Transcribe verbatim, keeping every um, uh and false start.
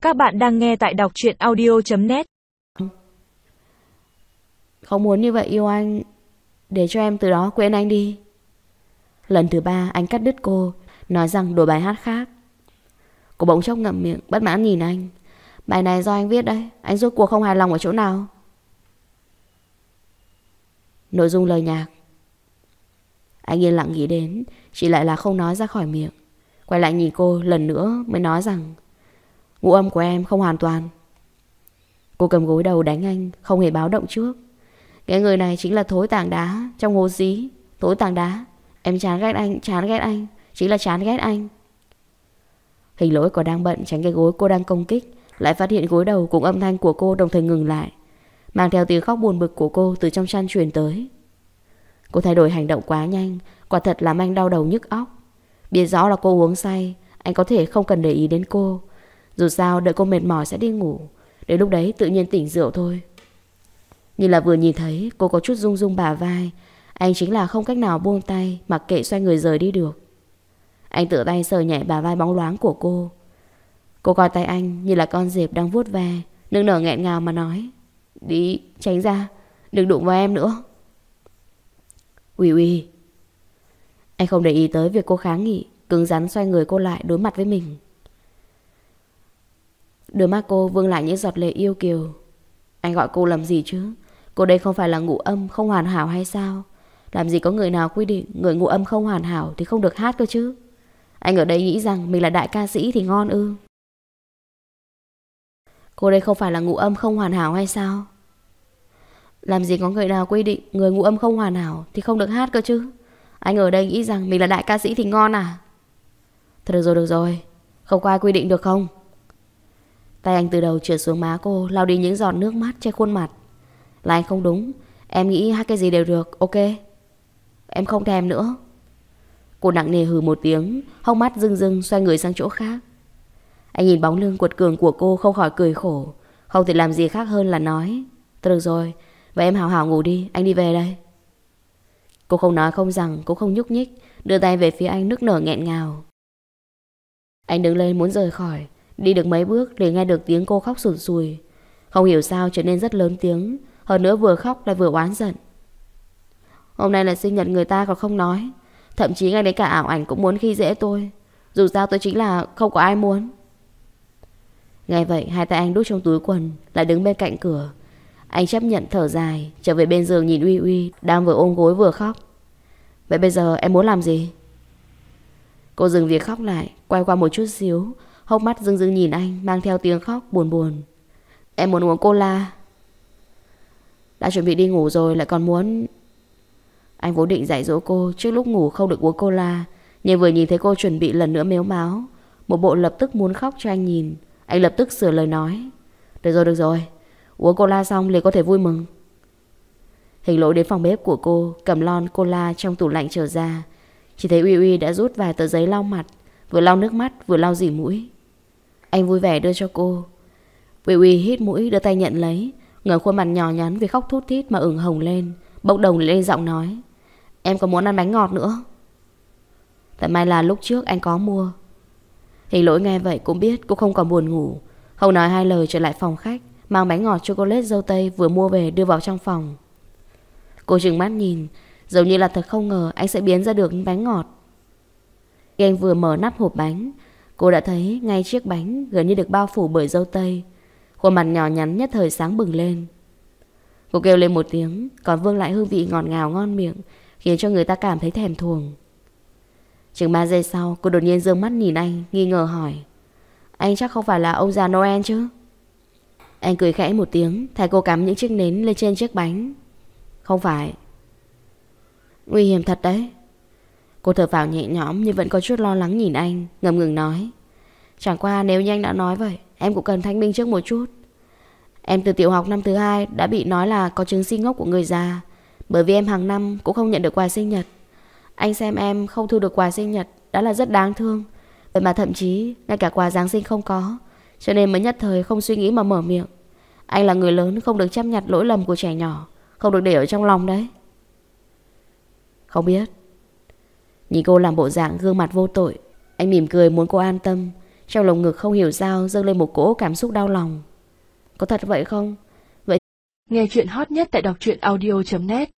Các bạn đang nghe tại đọc truyện audio chấm net. Không muốn như vậy yêu anh. Để cho em từ đó quên anh đi. Lần thứ ba anh cắt đứt cô, nói rằng đổi bài hát khác. Cô bỗng chốc ngậm miệng, bất mãn nhìn anh. Bài này do anh viết đấy. Anh rốt cuộc không hài lòng ở chỗ nào? Nội dung lời nhạc. Anh yên lặng nghĩ đến, chỉ lại là không nói ra khỏi miệng. Quay lại nhìn cô lần nữa mới nói rằng ngũ âm của em không hoàn toàn. Cô cầm gối đầu đánh anh, không hề báo động trước. Cái người này chính là thối tảng đá trong hố xí. Thối tảng đá. Em chán ghét anh, chán ghét anh. Chính là chán ghét anh. Hình Lỗi còn đang bận tránh cái gối cô đang công kích, lại phát hiện gối đầu cùng âm thanh của cô đồng thời ngừng lại, mang theo tiếng khóc buồn bực của cô từ trong chăn truyền tới. Cô thay đổi hành động quá nhanh, quả thật làm anh đau đầu nhức óc. Biết rõ là cô uống say, anh có thể không cần để ý đến cô. Dù sao đợi cô mệt mỏi sẽ đi ngủ, đến lúc đấy tự nhiên tỉnh rượu thôi. Như là vừa nhìn thấy cô có chút rung rung bả vai, anh chính là không cách nào buông tay, mặc kệ xoay người rời đi được. Anh tự tay sờ nhẹ bả vai bóng loáng của cô. Cô coi tay anh như là con dẹp đang vuốt ve, nức nở nghẹn ngào mà nói: Đi, tránh ra, đừng đụng vào em nữa. Uy uy. Anh không để ý tới việc cô kháng nghị, cứng rắn xoay người cô lại đối mặt với mình. Đôi mắt cô vương lại những giọt lệ yêu kiều. Anh gọi cô làm gì chứ? Cô đây không phải là ngũ âm không hoàn hảo hay sao? Làm gì có người nào quy định người ngũ âm không hoàn hảo thì không được hát cơ chứ? Anh ở đây nghĩ rằng mình là đại ca sĩ thì ngon ư? Cô đây không phải là ngũ âm không hoàn hảo hay sao? Làm gì có người nào quy định người ngũ âm không hoàn hảo thì không được hát cơ chứ? Anh ở đây nghĩ rằng mình là đại ca sĩ thì ngon à? Thôi được rồi, được rồi. Không có ai quy định được không? Tay anh từ đầu trượt xuống má cô, lau đi những giọt nước mắt trên khuôn mặt. Là anh không đúng. Em nghĩ hát cái gì đều được, ok. Em không thèm nữa. Cô nặng nề hừ một tiếng, hốc mắt rưng rưng xoay người sang chỗ khác. Anh nhìn bóng lưng quật cường của cô không khỏi cười khổ. Không thể làm gì khác hơn là nói: Thôi được rồi, vậy em hào hào ngủ đi, anh đi về đây. Cô không nói không rằng, cũng không nhúc nhích, đưa tay về phía anh nức nở nghẹn ngào. Anh đứng lên muốn rời khỏi. Đi được mấy bước để nghe được tiếng cô khóc sụt sùi. Không hiểu sao trở nên rất lớn tiếng, hơn nữa vừa khóc lại vừa oán giận. Hôm nay là sinh nhật người ta còn không nói, thậm chí ngay đến cả ảo ảnh cũng muốn khi dễ tôi. Dù sao tôi chính là không có ai muốn. Nghe vậy hai tay anh đút trong túi quần, lại đứng bên cạnh cửa. Anh chấp nhận thở dài, trở về bên giường nhìn Uy Uy đang vừa ôm gối vừa khóc. Vậy bây giờ em muốn làm gì? Cô dừng việc khóc lại, quay qua một chút xíu, hốc mắt rưng rưng nhìn anh, mang theo tiếng khóc buồn buồn. Em muốn uống cola. Đã chuẩn bị đi ngủ rồi lại còn muốn... Anh vốn định dạy dỗ cô trước lúc ngủ không được uống cola, nhưng vừa nhìn thấy cô chuẩn bị lần nữa mếu máo, một bộ lập tức muốn khóc cho anh nhìn, anh lập tức sửa lời nói: Được rồi, được rồi, uống cola xong liền có thể vui mừng. Hình Lỗi đến phòng bếp của cô, cầm lon cola trong tủ lạnh trở ra. Chỉ thấy Uy Uy đã rút vài tờ giấy lau mặt, vừa lau nước mắt vừa lau dỉ mũi. Anh vui vẻ đưa cho cô. Uy Uy hít mũi đưa tay nhận lấy, ngẩng khuôn mặt nhỏ nhắn vì khóc thút thít mà ửng hồng lên, bốc đồng lên giọng nói: Em có muốn ăn bánh ngọt nữa? Tại may là lúc trước anh có mua. Hình Lỗi nghe vậy cũng biết cô không còn buồn ngủ, không nói hai lời trở lại phòng khách, mang bánh ngọt chocolate dâu tây vừa mua về đưa vào trong phòng. Cô trừng mắt nhìn, giống như là thật không ngờ anh sẽ biến ra được bánh ngọt. Khi anh vừa mở nắp hộp bánh, cô đã thấy ngay chiếc bánh gần như được bao phủ bởi dâu tây. Khuôn mặt nhỏ nhắn nhất thời sáng bừng lên. Cô kêu lên một tiếng, còn vương lại hương vị ngọt ngào ngon miệng, khiến cho người ta cảm thấy thèm thuồng. Chừng ba giây sau, cô đột nhiên giương mắt nhìn anh, nghi ngờ hỏi: Anh chắc không phải là ông già Noel chứ? Anh cười khẽ một tiếng, thay cô cắm những chiếc nến lên trên chiếc bánh. Không phải. Nguy hiểm thật đấy. Cô thở phào nhẹ nhõm nhưng vẫn có chút lo lắng nhìn anh, ngập ngừng nói: Chẳng qua nếu như anh đã nói vậy, em cũng cần thanh minh trước một chút. Em từ tiểu học năm thứ hai đã bị nói là có chứng si ngốc của người già, bởi vì em hàng năm cũng không nhận được quà sinh nhật. Anh xem em không thu được quà sinh nhật, đó là rất đáng thương. Vậy mà thậm chí ngay cả quà Giáng sinh không có, cho nên mới nhất thời không suy nghĩ mà mở miệng. Anh là người lớn không được chấp nhận lỗi lầm của trẻ nhỏ, không được để ở trong lòng đấy. Không biết. Nhìn cô làm bộ dạng gương mặt vô tội, anh mỉm cười muốn cô an tâm, Trong lồng ngực không hiểu sao dâng lên một cỗ cảm xúc đau lòng. Có thật vậy không? Nghe chuyện hot nhất tại đọc truyện audio chấm net